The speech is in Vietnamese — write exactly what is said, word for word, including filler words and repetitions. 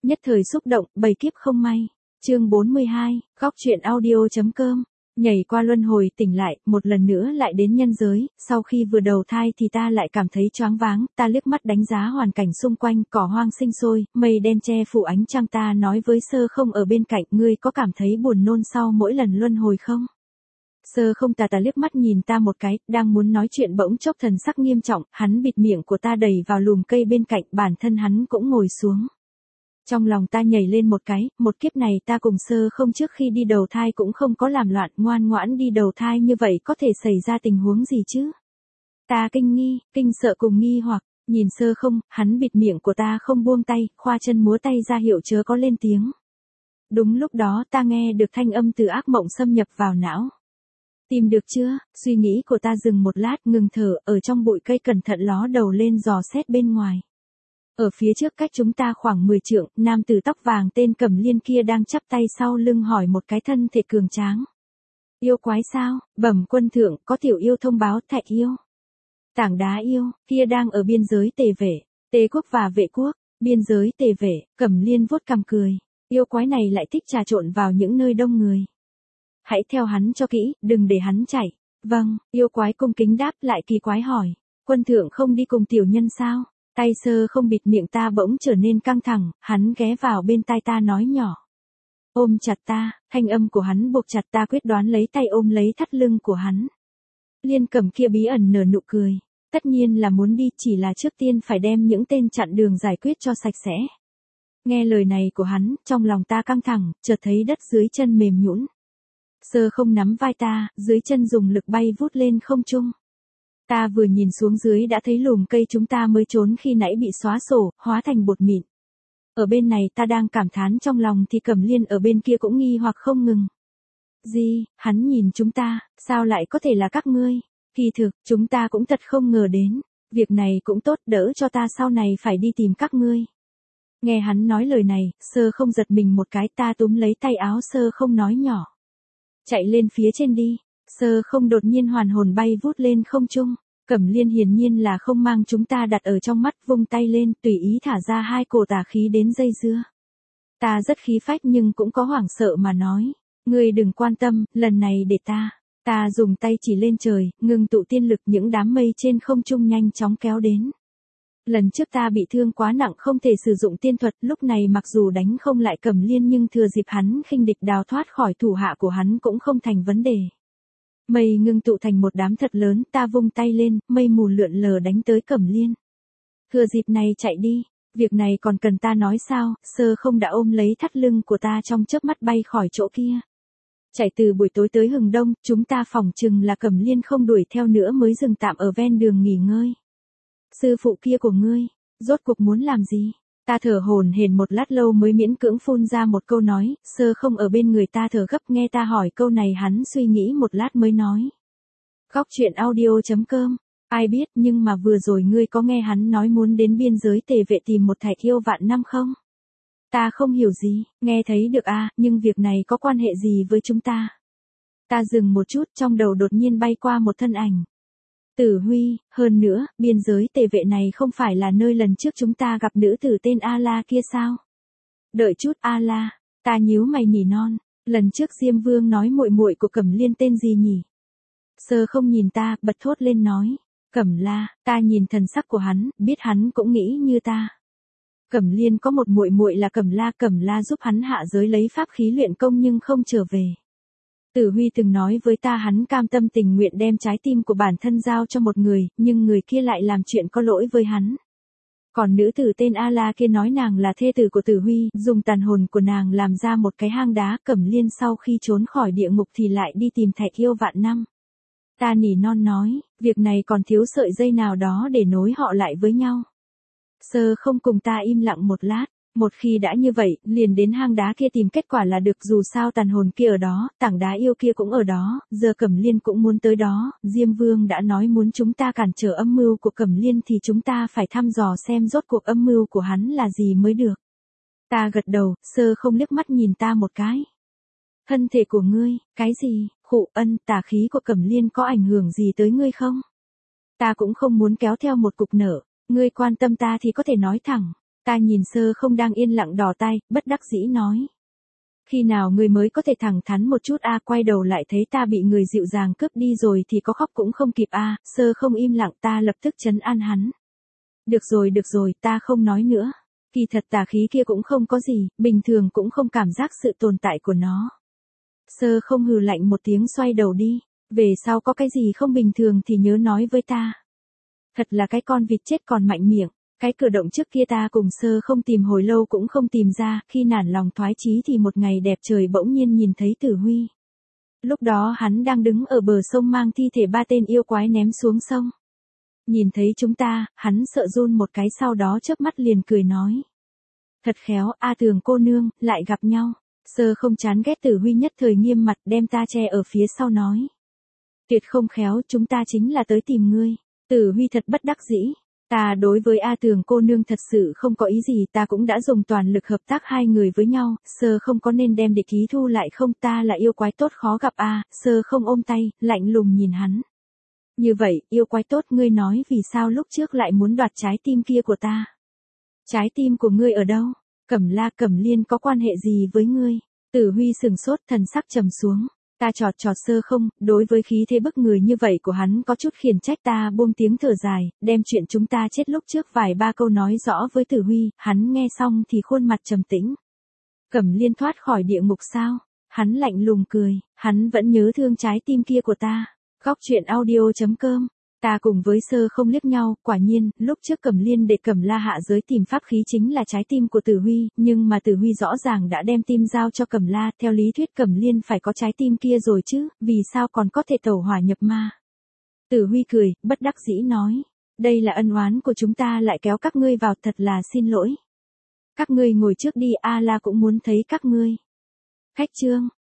Nhất thời xúc động, bầy kiếp không may. Chương bốn mươi hai, góc truyện audio.com. Nhảy qua luân hồi tỉnh lại, một lần nữa lại đến nhân giới, sau khi vừa đầu thai thì ta lại cảm thấy choáng váng, ta liếc mắt đánh giá hoàn cảnh xung quanh, cỏ hoang sinh sôi, mây đen che phủ ánh trăng, ta nói với Sơ Không ở bên cạnh, ngươi có cảm thấy buồn nôn sau mỗi lần luân hồi không? Sơ Không tà tà liếc mắt nhìn ta một cái, đang muốn nói chuyện bỗng chốc thần sắc nghiêm trọng, hắn bịt miệng của ta đẩy vào lùm cây bên cạnh, bản thân hắn cũng ngồi xuống. Trong lòng ta nhảy lên một cái, một kiếp này ta cùng Sơ Không trước khi đi đầu thai cũng không có làm loạn, ngoan ngoãn đi đầu thai như vậy có thể xảy ra tình huống gì chứ? Ta kinh nghi, kinh sợ cùng nghi hoặc, nhìn Sơ Không, hắn bịt miệng của ta không buông tay, khoa chân múa tay ra hiệu chớ có lên tiếng. Đúng lúc đó ta nghe được thanh âm từ ác mộng xâm nhập vào não. Tìm được chưa? Suy nghĩ của ta dừng một lát, ngừng thở, ở trong bụi cây cẩn thận ló đầu lên dò xét bên ngoài. Ở phía trước cách chúng ta khoảng mười trượng, nam tử tóc vàng tên Cẩm Liên kia đang chắp tay sau lưng hỏi một cái thân thể cường tráng. Yêu quái sao? Bẩm quân thượng, có tiểu yêu thông báo Thạch yêu. Tảng đá yêu, kia đang ở biên giới Tề Vệ, Tề quốc và Vệ quốc, biên giới Tề Vệ, Cẩm Liên vuốt cằm cười. Yêu quái này lại thích trà trộn vào những nơi đông người. Hãy theo hắn cho kỹ, đừng để hắn chạy. Vâng, yêu quái cung kính đáp, lại kỳ quái hỏi. Quân thượng không đi cùng tiểu nhân sao? Tay Sơ Không bịt miệng ta bỗng trở nên căng thẳng, hắn ghé vào bên tai ta nói nhỏ. Ôm chặt ta, thanh âm của hắn buộc chặt ta quyết đoán lấy tay ôm lấy thắt lưng của hắn. Liên Cầm kia bí ẩn nở nụ cười. Tất nhiên là muốn đi, chỉ là trước tiên phải đem những tên chặn đường giải quyết cho sạch sẽ. Nghe lời này của hắn, trong lòng ta căng thẳng, chợt thấy đất dưới chân mềm nhũn. Sơ Không nắm vai ta, dưới chân dùng lực bay vút lên không trung. Ta vừa nhìn xuống dưới đã thấy lùm cây chúng ta mới trốn khi nãy bị xóa sổ, hóa thành bột mịn. Ở bên này ta đang cảm thán trong lòng thì Cẩm Liên ở bên kia cũng nghi hoặc không ngừng. Gì, hắn nhìn chúng ta, sao lại có thể là các ngươi? Kỳ thực, chúng ta cũng thật không ngờ đến. Việc này cũng tốt, đỡ cho ta sau này phải đi tìm các ngươi. Nghe hắn nói lời này, Sơ Không giật mình một cái, ta túm lấy tay áo Sơ Không nói nhỏ. Chạy lên phía trên đi. Sơ Không đột nhiên hoàn hồn bay vút lên không trung. Cẩm Liên hiển nhiên là không mang chúng ta đặt ở trong mắt, vung tay lên, tùy ý thả ra hai cổ tà khí đến dây dưa. Ta rất khí phách nhưng cũng có hoảng sợ mà nói. Ngươi đừng quan tâm, lần này để ta. Ta dùng tay chỉ lên trời, ngừng tụ tiên lực, những đám mây trên không trung nhanh chóng kéo đến. Lần trước ta bị thương quá nặng không thể sử dụng tiên thuật, lúc này mặc dù đánh không lại Cẩm Liên nhưng thừa dịp hắn khinh địch đào thoát khỏi thủ hạ của hắn cũng không thành vấn đề. Mây ngưng tụ thành một đám thật lớn, ta vung tay lên, mây mù lượn lờ đánh tới Cẩm Liên. Thừa dịp này chạy đi, việc này còn cần ta nói sao? Sơ Không đã ôm lấy thắt lưng của ta trong chớp mắt bay khỏi chỗ kia. Chạy từ buổi tối tới hừng đông, chúng ta phỏng chừng là Cẩm Liên không đuổi theo nữa mới dừng tạm ở ven đường nghỉ ngơi. Sư phụ kia của ngươi, rốt cuộc muốn làm gì? Ta thở hổn hển một lát lâu mới miễn cưỡng phun ra một câu nói, Sơ Không ở bên người ta thở gấp, nghe ta hỏi câu này hắn suy nghĩ một lát mới nói. Góc truyện audio.com, ai biết nhưng mà vừa rồi ngươi có nghe hắn nói muốn đến biên giới Tề Vệ tìm một Thạch yêu vạn năm không? Ta không hiểu gì, nghe thấy được à, nhưng việc này có quan hệ gì với chúng ta? Ta dừng một chút, trong đầu đột nhiên bay qua một thân ảnh. Tử Huy, hơn nữa, biên giới Tề Vệ này không phải là nơi lần trước chúng ta gặp nữ tử tên A-la kia sao? Đợi chút, A-la, ta nhíu mày nỉ non, lần trước Diêm Vương nói muội muội của Cẩm Liên tên gì nhỉ? Sơ Không nhìn ta, bật thốt lên nói, Cẩm La, ta nhìn thần sắc của hắn, biết hắn cũng nghĩ như ta. Cẩm Liên có một muội muội là Cẩm La, Cẩm La giúp hắn hạ giới lấy pháp khí luyện công nhưng không trở về. Tử Huy từng nói với ta hắn cam tâm tình nguyện đem trái tim của bản thân giao cho một người, nhưng người kia lại làm chuyện có lỗi với hắn. Còn nữ tử tên A-la kia nói nàng là thê tử của Tử Huy, dùng tàn hồn của nàng làm ra một cái hang đá. Cẩm Liên sau khi trốn khỏi địa ngục thì lại đi tìm Thạch yêu vạn năm. Ta nỉ non nói, việc này còn thiếu sợi dây nào đó để nối họ lại với nhau. Sơ Không cùng ta im lặng một lát. Một khi đã như vậy, liền đến hang đá kia tìm kết quả là được, dù sao tàn hồn kia ở đó, tảng đá yêu kia cũng ở đó, giờ Cẩm Liên cũng muốn tới đó, Diêm Vương đã nói muốn chúng ta cản trở âm mưu của Cẩm Liên thì chúng ta phải thăm dò xem rốt cuộc âm mưu của hắn là gì mới được. Ta gật đầu, Sơ Không liếc mắt nhìn ta một cái. Thân thể của ngươi, cái gì, khụ ân, tà khí của Cẩm Liên có ảnh hưởng gì tới ngươi không? Ta cũng không muốn kéo theo một cục nợ, ngươi quan tâm ta thì có thể nói thẳng. Ta nhìn sơ không đang yên lặng đỏ tai, bất đắc dĩ nói. Khi nào người mới có thể thẳng thắn một chút a? Quay đầu lại thấy ta bị người dịu dàng cướp đi rồi thì có khóc cũng không kịp a. Sơ không im lặng, ta lập tức trấn an hắn. Được rồi được rồi, ta không nói nữa. Kỳ thật tà khí kia cũng không có gì, bình thường cũng không cảm giác sự tồn tại của nó. Sơ không hừ lạnh một tiếng xoay đầu đi. Về sau có cái gì không bình thường thì nhớ nói với ta. Thật là cái con vịt chết còn mạnh miệng. Cái cử động trước kia ta cùng sơ không tìm hồi lâu cũng không tìm ra, khi nản lòng thoái chí thì một ngày đẹp trời bỗng nhiên nhìn thấy Tử Huy. Lúc đó hắn đang đứng ở bờ sông mang thi thể ba tên yêu quái ném xuống sông. Nhìn thấy chúng ta, hắn sợ run một cái, sau đó chớp mắt liền cười nói. Thật khéo, A Tường cô nương, lại gặp nhau. Sơ không chán ghét Tử Huy nhất thời nghiêm mặt đem ta che ở phía sau nói. Tuyệt không khéo, chúng ta chính là tới tìm ngươi. Tử Huy thật bất đắc dĩ. Ta đối với A Tường cô nương thật sự không có ý gì, ta cũng đã dùng toàn lực hợp tác hai người với nhau, sơ không có nên đem địch ý thu lại không, ta là yêu quái tốt khó gặp a. Sơ không ôm tay, lạnh lùng nhìn hắn. Như vậy, yêu quái tốt, ngươi nói vì sao lúc trước lại muốn đoạt trái tim kia của ta? Trái tim của ngươi ở đâu? Cẩm La Cẩm Liên có quan hệ gì với ngươi? Tử Huy sừng sốt, thần sắc trầm xuống. Ta chọt chọt sơ không, đối với khí thế bức người như vậy của hắn có chút khiển trách, ta buông tiếng thở dài, đem chuyện chúng ta chết lúc trước vài ba câu nói rõ với Tử Huy, hắn nghe xong thì khuôn mặt trầm tĩnh. Cẩm Liên thoát khỏi địa ngục sao? Hắn lạnh lùng cười, hắn vẫn nhớ thương trái tim kia của ta. Góc truyện audio chấm com. Ta cùng với sơ không liếc nhau, quả nhiên, lúc trước Cẩm Liên để Cẩm La hạ giới tìm pháp khí chính là trái tim của Tử Huy, nhưng mà Tử Huy rõ ràng đã đem tim giao cho Cẩm La, theo lý thuyết Cẩm Liên phải có trái tim kia rồi chứ, vì sao còn có thể tẩu hỏa nhập ma. Tử Huy cười, bất đắc dĩ nói, đây là ân oán của chúng ta lại kéo các ngươi vào, thật là xin lỗi. Các ngươi ngồi trước đi, A La cũng muốn thấy các ngươi. Khách chương.